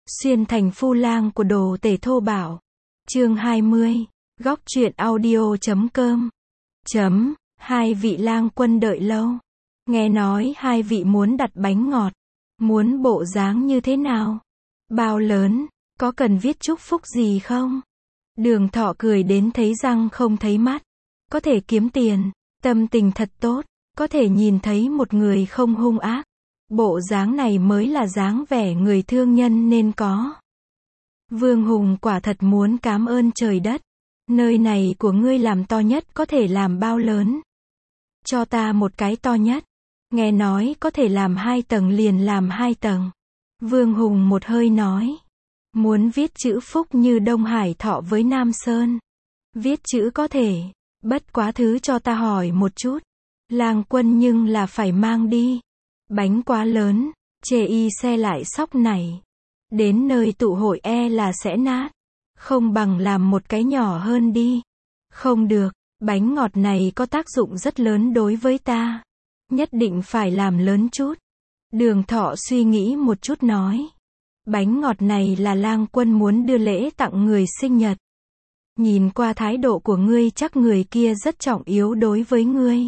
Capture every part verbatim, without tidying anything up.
Xuyên thành phu lang của đồ tể thô bạo. Chương hai mươi. Góc truyện audio chấm com. Chấm. Hai vị lang quân đợi lâu. Nghe nói hai vị muốn đặt bánh ngọt. Muốn bộ dáng như thế nào? Bao lớn? Có cần viết chúc phúc gì không? Đường Thọ cười đến thấy răng không thấy mắt. Có thể kiếm tiền. Tâm tình thật tốt. Có thể nhìn thấy một người không hung ác. Bộ dáng này mới là dáng vẻ người thương nhân nên có. Vương Hùng quả thật muốn cảm ơn trời đất. Nơi này của ngươi làm to nhất có thể làm bao lớn? Cho ta một cái to nhất. Nghe nói có thể làm hai tầng liền làm hai tầng. Vương Hùng một hơi nói. Muốn viết chữ phúc như Đông Hải Thọ với Nam Sơn. Viết chữ có thể. Bất quá thứ cho ta hỏi một chút. Lang quân nhưng là phải mang đi. Bánh quá lớn. Chê y xe lại sóc này. Đến nơi tụ hội e là sẽ nát. Không bằng làm một cái nhỏ hơn đi. Không được. Bánh ngọt này có tác dụng rất lớn đối với ta. Nhất định phải làm lớn chút. Đường Thọ suy nghĩ một chút nói. Bánh ngọt này là lang quân muốn đưa lễ tặng người sinh nhật. Nhìn qua thái độ của ngươi chắc người kia rất trọng yếu đối với ngươi.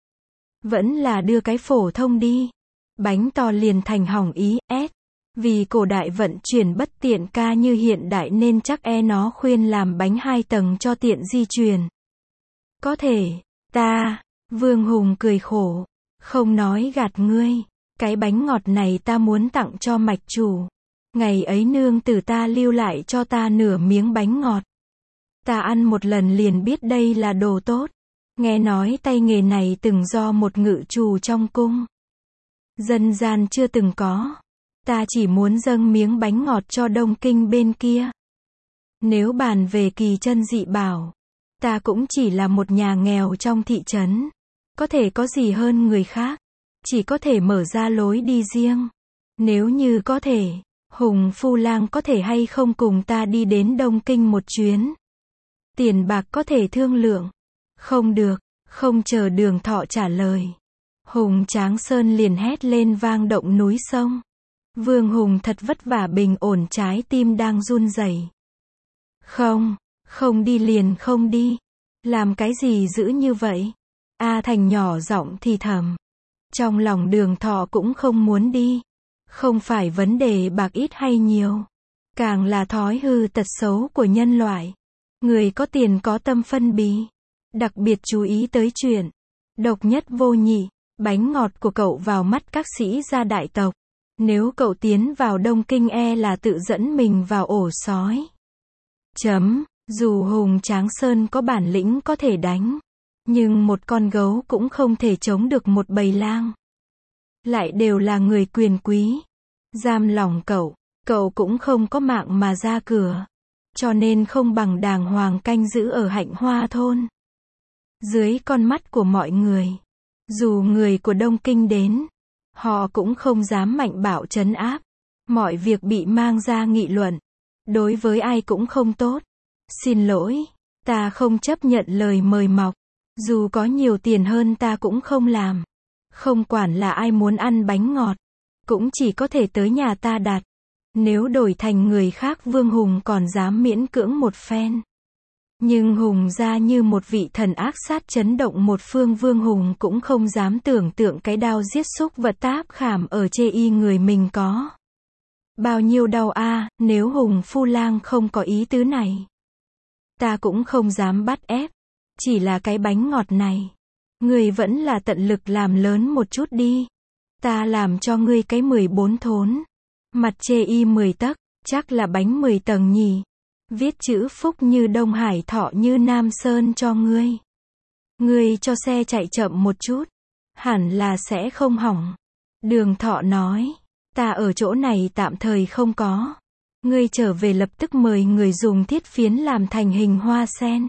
Vẫn là đưa cái phổ thông đi. Bánh to liền thành hỏng ý, s. Vì cổ đại vận chuyển bất tiện ca như hiện đại nên chắc e nó khuyên làm bánh hai tầng cho tiện di chuyển. Có thể, ta, Vương Hùng cười khổ. Không nói gạt ngươi. Cái bánh ngọt này ta muốn tặng cho mạch chủ. Ngày ấy nương tử ta lưu lại cho ta nửa miếng bánh ngọt. Ta ăn một lần liền biết đây là đồ tốt. Nghe nói tay nghề này từng do một ngự trù trong cung. Dân gian chưa từng có. Ta chỉ muốn dâng miếng bánh ngọt cho Đông Kinh bên kia. Nếu bàn về kỳ chân dị bảo, ta cũng chỉ là một nhà nghèo trong thị trấn. Có thể có gì hơn người khác. Chỉ có thể mở ra lối đi riêng. Nếu như có thể, Hùng Phu Lang có thể hay không cùng ta đi đến Đông Kinh một chuyến. Tiền bạc có thể thương lượng. Không được, không chờ Đường Thọ trả lời. Hùng Tráng Sơn liền hét lên vang động núi sông. Vương Hùng thật vất vả bình ổn trái tim đang run rẩy. Không, không đi liền không đi. Làm cái gì dữ như vậy? A Thành nhỏ giọng thì thầm. Trong lòng Đường Thọ cũng không muốn đi. Không phải vấn đề bạc ít hay nhiều. Càng là thói hư tật xấu của nhân loại. Người có tiền có tâm phân bì. Đặc biệt chú ý tới chuyện. Độc nhất vô nhị. Bánh ngọt của cậu vào mắt các sĩ gia đại tộc. Nếu cậu tiến vào Đông Kinh e là tự dẫn mình vào ổ sói. Chấm. Dù Hùng Tráng Sơn có bản lĩnh có thể đánh. Nhưng một con gấu cũng không thể chống được một bầy lang. Lại đều là người quyền quý. Giam lòng cậu. Cậu cũng không có mạng mà ra cửa. Cho nên không bằng đàng hoàng canh giữ ở Hạnh Hoa thôn. Dưới con mắt của mọi người. Dù người của Đông Kinh đến. Họ cũng không dám mạnh bạo trấn áp. Mọi việc bị mang ra nghị luận. Đối với ai cũng không tốt. Xin lỗi. Ta không chấp nhận lời mời mọc. Dù có nhiều tiền hơn ta cũng không làm. Không quản là ai muốn ăn bánh ngọt. Cũng chỉ có thể tới nhà ta đặt. Nếu đổi thành người khác Vương Hùng còn dám miễn cưỡng một phen. Nhưng Hùng ra như một vị thần ác sát chấn động một phương. Vương Hùng cũng không dám tưởng tượng cái đao giết súc vật táp khảm ở chê y người mình có. Bao nhiêu đau a à, nếu Hùng Phu Lang không có ý tứ này. Ta cũng không dám bắt ép. Chỉ là cái bánh ngọt này. Ngươi vẫn là tận lực làm lớn một chút đi. Ta làm cho ngươi cái mười bốn thốn. Mặt chê y mười tấc, chắc là bánh mười tầng nhỉ. Viết chữ phúc như Đông Hải Thọ như Nam Sơn cho ngươi. Ngươi cho xe chạy chậm một chút. Hẳn là sẽ không hỏng. Đường Thọ nói. Ta ở chỗ này tạm thời không có. Ngươi trở về lập tức mời người dùng thiết phiến làm thành hình hoa sen.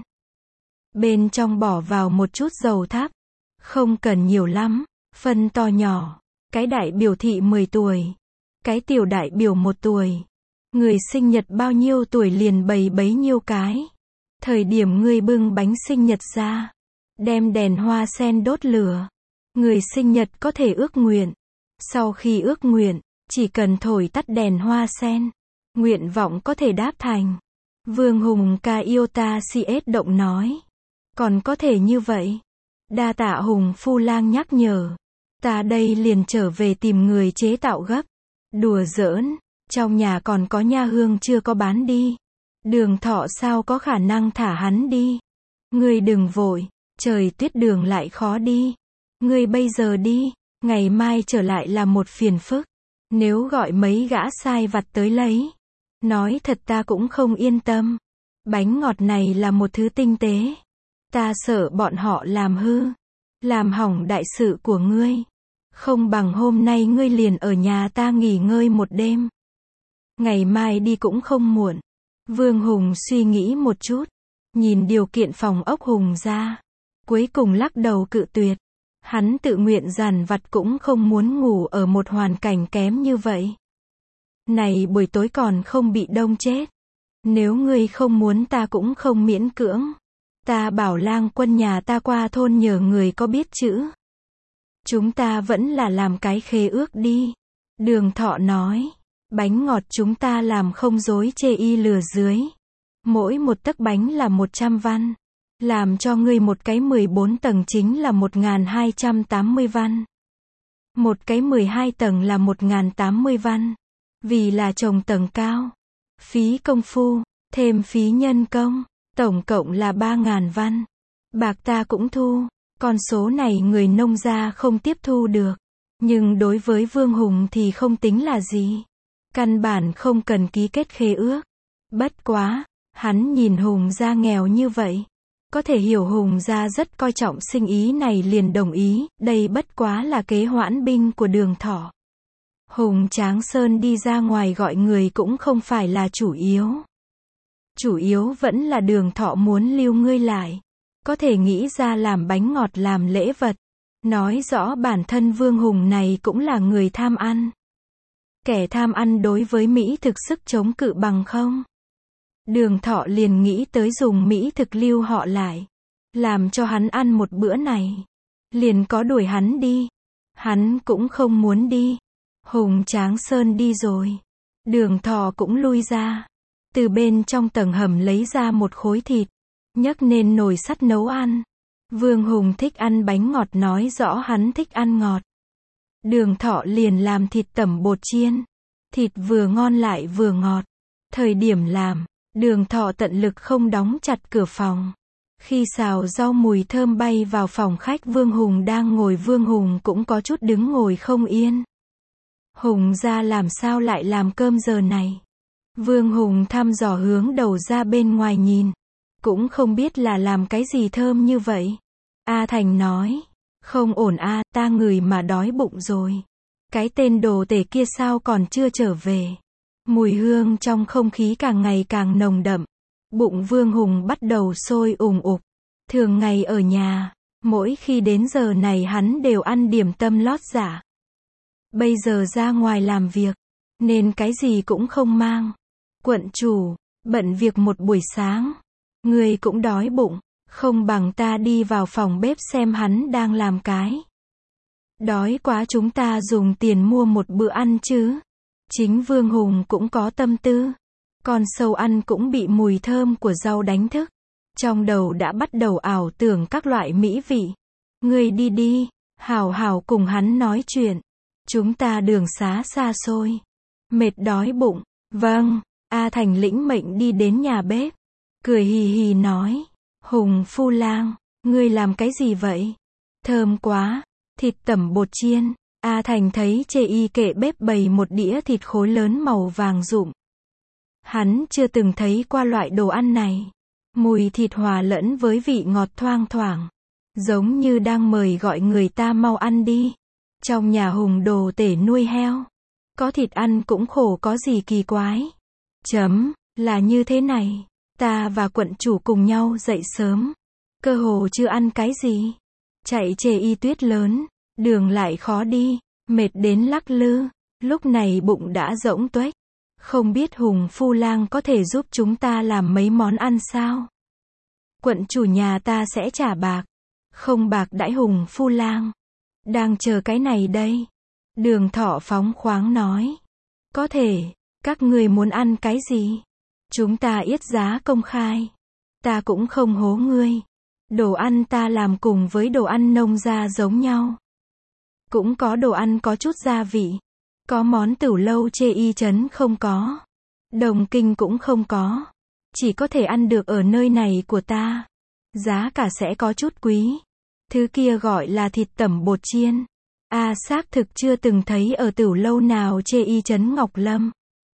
Bên trong bỏ vào một chút dầu thắp. Không cần nhiều lắm. Phân to nhỏ. Cái đại biểu thị mười tuổi. Cái tiểu đại biểu một tuổi. Người sinh nhật bao nhiêu tuổi liền bày bấy nhiêu cái. Thời điểm ngươi bưng bánh sinh nhật ra. Đem đèn hoa sen đốt lửa. Người sinh nhật có thể ước nguyện. Sau khi ước nguyện, chỉ cần thổi tắt đèn hoa sen. Nguyện vọng có thể đáp thành. Vương Hùng ca yêu ta si ết động nói. Còn có thể như vậy. Đa tạ Hùng Phu Lang nhắc nhở. Ta đây liền trở về tìm người chế tạo gấp. Đùa giỡn, trong nhà còn có nha hương chưa có bán đi. Đường Thọ sao có khả năng thả hắn đi. Ngươi đừng vội, trời tuyết đường lại khó đi. Ngươi bây giờ đi, ngày mai trở lại là một phiền phức. Nếu gọi mấy gã sai vặt tới lấy. Nói thật ta cũng không yên tâm. Bánh ngọt này là một thứ tinh tế. Ta sợ bọn họ làm hư. Làm hỏng đại sự của ngươi. Không bằng hôm nay ngươi liền ở nhà ta nghỉ ngơi một đêm. Ngày mai đi cũng không muộn. Vương Hùng suy nghĩ một chút. Nhìn điều kiện phòng ốc Hùng ra. Cuối cùng lắc đầu cự tuyệt. Hắn tự nguyện dằn vặt cũng không muốn ngủ ở một hoàn cảnh kém như vậy. Này buổi tối còn không bị đông chết. Nếu ngươi không muốn ta cũng không miễn cưỡng. Ta bảo lang quân nhà ta qua thôn nhờ người có biết chữ. Chúng ta vẫn là làm cái khế ước đi. Đường Thọ nói. Bánh ngọt chúng ta làm không dối chê y lừa dưới. Mỗi một tấc bánh là một trăm văn. Làm cho ngươi một cái mười bốn tầng chính là một nghìn hai trăm tám mươi văn. Một cái mười hai tầng là một nghìn tám mươi văn. Vì là trồng tầng cao. Phí công phu, thêm phí nhân công, tổng cộng là ba nghìn văn. Bạc ta cũng thu. Con số này người nông gia không tiếp thu được. Nhưng đối với Vương Hùng thì không tính là gì. Căn bản không cần ký kết khế ước. Bất quá, hắn nhìn Hùng gia nghèo như vậy. Có thể hiểu Hùng gia rất coi trọng sinh ý này liền đồng ý. Đây bất quá là kế hoãn binh của Đường Thọ. Hùng Tráng Sơn đi ra ngoài gọi người cũng không phải là chủ yếu. Chủ yếu vẫn là Đường Thọ muốn lưu ngươi lại. Có thể nghĩ ra làm bánh ngọt làm lễ vật. Nói rõ bản thân Vương Hùng này cũng là người tham ăn. Kẻ tham ăn đối với Mỹ thực sức chống cự bằng không. Đường Thọ liền nghĩ tới dùng Mỹ thực lưu họ lại. Làm cho hắn ăn một bữa này. Liền có đuổi hắn đi. Hắn cũng không muốn đi. Hùng Tráng Sơn đi rồi. Đường Thọ cũng lui ra. Từ bên trong tầng hầm lấy ra một khối thịt. Nhấc lên nồi sắt nấu ăn. Vương Hùng thích ăn bánh ngọt nói rõ hắn thích ăn ngọt. Đường Thọ liền làm thịt tẩm bột chiên. Thịt vừa ngon lại vừa ngọt. Thời điểm làm, Đường Thọ tận lực không đóng chặt cửa phòng. Khi xào rau mùi thơm bay vào phòng khách Vương Hùng đang ngồi Vương Hùng cũng có chút đứng ngồi không yên. Hùng ra làm sao lại làm cơm giờ này? Vương Hùng thăm dò hướng đầu ra bên ngoài nhìn. Cũng không biết là làm cái gì thơm như vậy. A Thành nói. Không ổn a, ta ngửi mà đói bụng rồi. Cái tên đồ tể kia sao còn chưa trở về. Mùi hương trong không khí càng ngày càng nồng đậm. Bụng Vương Hùng bắt đầu sôi ùng ục. Thường ngày ở nhà, mỗi khi đến giờ này hắn đều ăn điểm tâm lót dạ. Bây giờ ra ngoài làm việc, nên cái gì cũng không mang. Quận chủ, bận việc một buổi sáng. Người cũng đói bụng, không bằng ta đi vào phòng bếp xem hắn đang làm cái. Đói quá chúng ta dùng tiền mua một bữa ăn chứ. Chính Vương Hùng cũng có tâm tư. Con sâu ăn cũng bị mùi thơm của rau đánh thức. Trong đầu đã bắt đầu ảo tưởng các loại mỹ vị. Người đi đi, hào hào cùng hắn nói chuyện. Chúng ta đường xá xa xôi. Mệt đói bụng. Vâng, A Thành lĩnh mệnh đi đến nhà bếp. Cười hì hì nói. Hùng Phu Lang, ngươi làm cái gì vậy? Thơm quá. Thịt tẩm bột chiên. A Thành thấy chê y kệ bếp bày một đĩa thịt khối lớn màu vàng rụm. Hắn chưa từng thấy qua loại đồ ăn này. Mùi thịt hòa lẫn với vị ngọt thoang thoảng. Giống như đang mời gọi người ta mau ăn đi. Trong nhà Hùng đồ tể nuôi heo. Có thịt ăn cũng khổ có gì kỳ quái. Chấm, là như thế này. Ta và quận chủ cùng nhau dậy sớm. Cơ hồ chưa ăn cái gì. Chạy chê y tuyết lớn. Đường lại khó đi. Mệt đến lắc lư. Lúc này bụng đã rỗng tuếch. Không biết Hùng Phu Lang có thể giúp chúng ta làm mấy món ăn sao? Quận chủ nhà ta sẽ trả bạc. Không bạc đãi Hùng Phu Lang. Đang chờ cái này đây. Đường Thọ phóng khoáng nói. Có thể. Các ngươi muốn ăn cái gì? Chúng ta yết giá công khai. Ta cũng không hố ngươi. Đồ ăn ta làm cùng với đồ ăn nông gia giống nhau. Cũng có đồ ăn có chút gia vị. Có món tửu lâu chê y trấn không có. Đồng Kinh cũng không có. Chỉ có thể ăn được ở nơi này của ta. Giá cả sẽ có chút quý. Thứ kia gọi là thịt tẩm bột chiên. A xác thực chưa từng thấy ở tửu lâu nào chê y trấn Ngọc Lâm.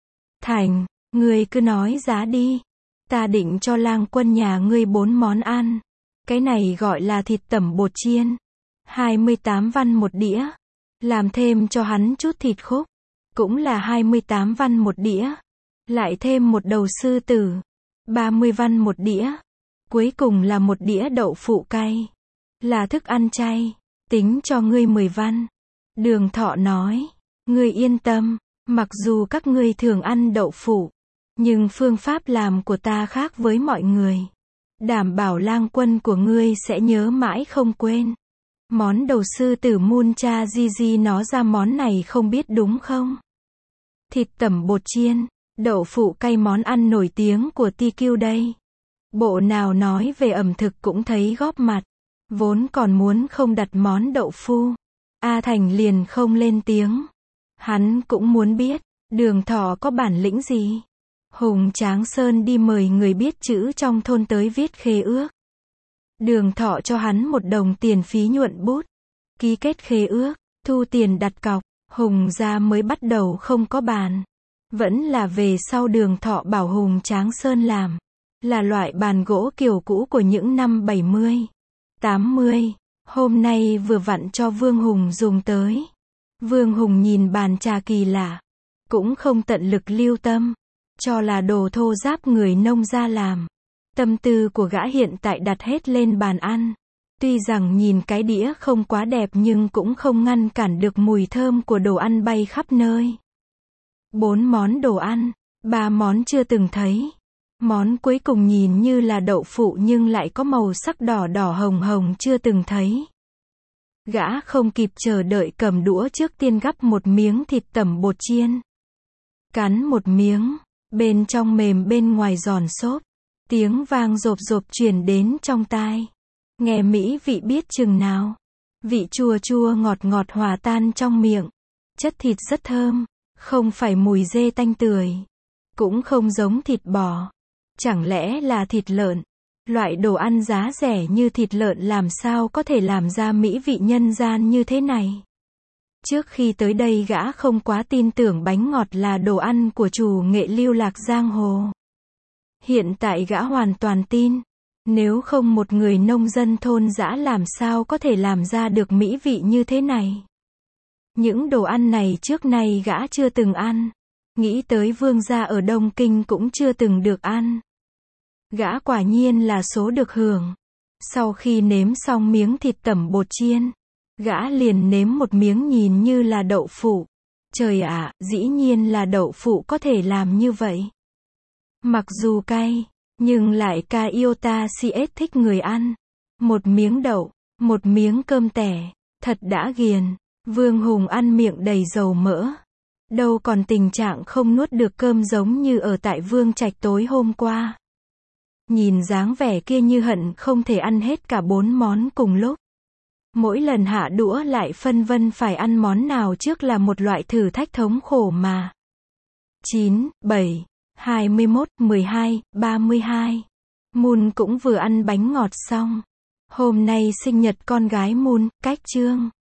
Thành, ngươi cứ nói giá đi. Ta định cho lang quân nhà ngươi bốn món ăn. Cái này gọi là thịt tẩm bột chiên. hai mươi tám văn một đĩa. Làm thêm cho hắn chút thịt khúc. Cũng là hai mươi tám văn một đĩa. Lại thêm một đầu sư tử. ba mươi văn một đĩa. Cuối cùng là một đĩa đậu phụ cay. Là thức ăn chay. Tính cho ngươi mười văn. Đường Thọ nói. Ngươi yên tâm. Mặc dù các ngươi thường ăn đậu phụ. Nhưng phương pháp làm của ta khác với mọi người. Đảm bảo lang quân của ngươi sẽ nhớ mãi không quên. Món đầu sư tử mun cha di di nó ra món này không biết đúng không? Thịt tẩm bột chiên, đậu phụ cay món ăn nổi tiếng của Ti Kiu đây. Bộ nào nói về ẩm thực cũng thấy góp mặt. Vốn còn muốn không đặt món đậu phu. A Thành liền không lên tiếng. Hắn cũng muốn biết, Đường Thọ có bản lĩnh gì? Hùng Tráng Sơn đi mời người biết chữ trong thôn tới viết khế ước. Đường Thọ cho hắn một đồng tiền phí nhuận bút. Ký kết khế ước, thu tiền đặt cọc, Hùng gia mới bắt đầu không có bàn. Vẫn là về sau Đường Thọ bảo Hùng Tráng Sơn làm. Là loại bàn gỗ kiểu cũ của những năm bảy mươi, tám mươi. Hôm nay vừa vặn cho Vương Hùng dùng tới. Vương Hùng nhìn bàn trà kỳ lạ. Cũng không tận lực lưu tâm. Cho là đồ thô giáp người nông gia làm. Tâm tư của gã hiện tại đặt hết lên bàn ăn. Tuy rằng nhìn cái đĩa không quá đẹp nhưng cũng không ngăn cản được mùi thơm của đồ ăn bay khắp nơi. Bốn món đồ ăn, ba món chưa từng thấy. Món cuối cùng nhìn như là đậu phụ nhưng lại có màu sắc đỏ đỏ hồng hồng chưa từng thấy. Gã không kịp chờ đợi cầm đũa trước tiên gắp một miếng thịt tẩm bột chiên. Cắn một miếng, bên trong mềm bên ngoài giòn xốp. Tiếng vang rộp rộp truyền đến trong tai. Nghe mỹ vị biết chừng nào. Vị chua chua ngọt ngọt hòa tan trong miệng. Chất thịt rất thơm, không phải mùi dê tanh tưởi. Cũng không giống thịt bò. Chẳng lẽ là thịt lợn? Loại đồ ăn giá rẻ như thịt lợn làm sao có thể làm ra mỹ vị nhân gian như thế này? Trước khi tới đây gã không quá tin tưởng bánh ngọt là đồ ăn của chủ nghệ lưu lạc giang hồ. Hiện tại gã hoàn toàn tin. Nếu không một người nông dân thôn dã làm sao có thể làm ra được mỹ vị như thế này? Những đồ ăn này trước nay gã chưa từng ăn. Nghĩ tới vương gia ở Đông Kinh cũng chưa từng được ăn. Gã quả nhiên là số được hưởng. Sau khi nếm xong miếng thịt tẩm bột chiên, gã liền nếm một miếng nhìn như là đậu phụ. Trời ạ, dĩ nhiên là đậu phụ có thể làm như vậy. Mặc dù cay, nhưng lại ca iota siết thích người ăn. Một miếng đậu, một miếng cơm tẻ, thật đã ghiền. Vương Hùng ăn miệng đầy dầu mỡ. Đâu còn tình trạng không nuốt được cơm giống như ở tại Vương Trạch tối hôm qua. Nhìn dáng vẻ kia như hận không thể ăn hết cả bốn món cùng lúc. Mỗi lần hạ đũa lại phân vân phải ăn món nào trước là một loại thử thách thống khổ mà. chín, bảy, hai mươi mốt, mười hai, ba mươi hai. Moon cũng vừa ăn bánh ngọt xong. Hôm nay sinh nhật con gái Moon, cách chương.